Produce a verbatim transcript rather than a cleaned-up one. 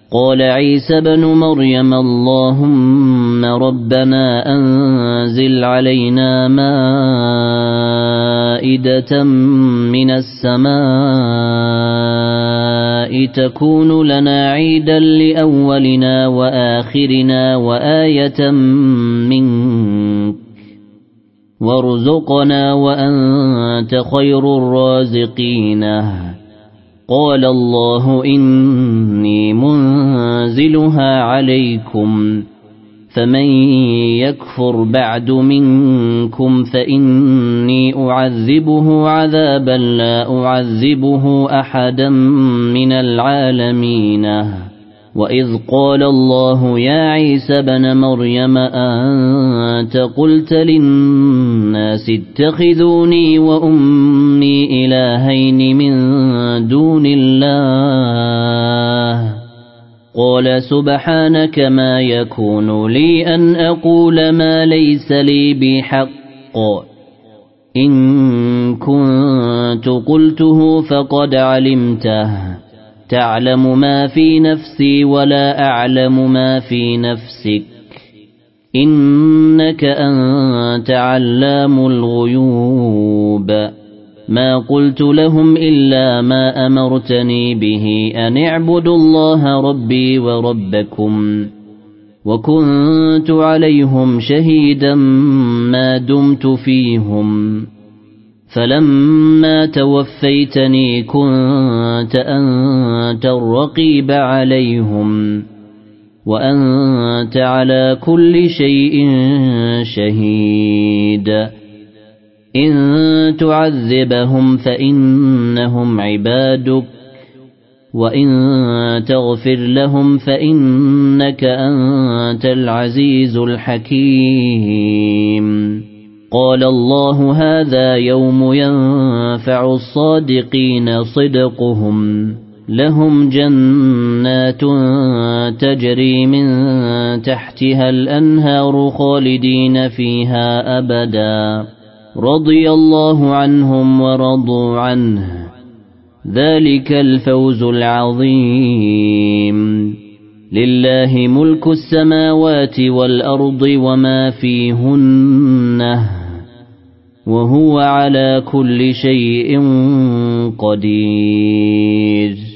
قال عيسى بن مريم اللهم ربنا أنزل علينا مائدة من السماء تكون لنا عيدا لأولنا وآخرنا وآية منك وارزقنا وأنت خير الرازقين. قال الله إني منزلها عليكم فمن يكفر بعد منكم فإني أعذبه عذابا لا أعذبه أحدا من العالمين. وإذ قال الله يا عيسى بن مريم أنت قلت للناس اتخذوني وأمي إلهين من دون الله قال سبحانك ما يكون لي أن أقول ما ليس لي بحق إن كنت قلته فقد علمته تعلم ما في نفسي ولا أعلم ما في نفسك إنك أنت علام الغيوب. ما قلت لهم إلا ما أمرتني به أن اعبدوا الله ربي وربكم وكنت عليهم شهيدا ما دمت فيهم فلما توفيتني كنت أنت الرقيب عليهم وأنت على كل شيء شهيد. إن تعذبهم فإنهم عبادك وإن تغفر لهم فإنك أنت العزيز الحكيم. قال الله هذا يوم ينفع الصادقين صدقهم لهم جنات تجري من تحتها الأنهار خالدين فيها أبدا رضي الله عنهم ورضوا عنه ذلك الفوز العظيم. لله ملك السماوات والأرض وما فيهن وهو على كل شيء قدير.